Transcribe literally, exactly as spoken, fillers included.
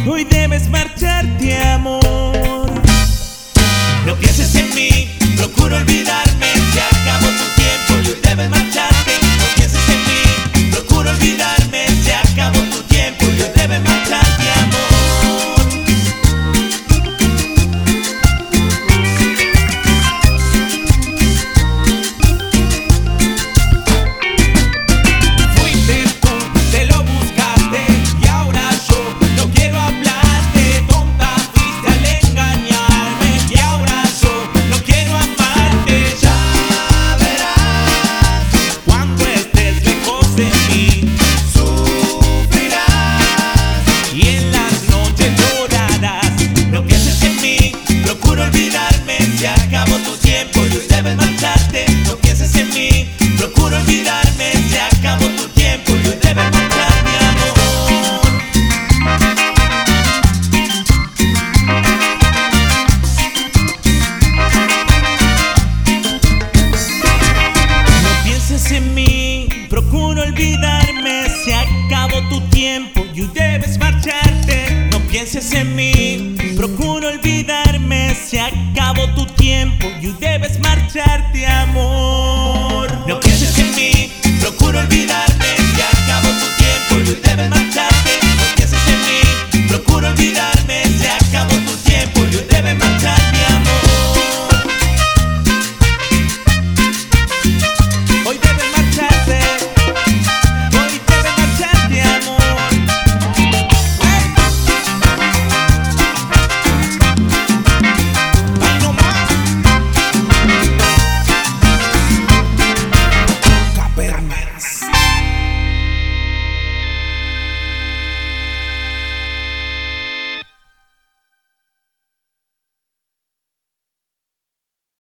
hoy debes marcharte, amor. No pienses en mí, procuro olvidarme. Se acabó tu tiempo y hoy debes marcharte. No pienses en mí, procuro olvidarme. Se acabó tu tiempo y hoy debes marcharte, amor. Se acabó tu tiempo y hoy debes marcharte. No pienses en mí, procuro olvidarme. Se acabó tu tiempo y hoy debes marcharte, amor. No pienses en mí, procuro olvidarme. Se acabó tu tiempo y hoy debes marcharte. No pienses en mí, procuro olvidarme. Se acabó tu tiempo y hoy debes marcharte, amor.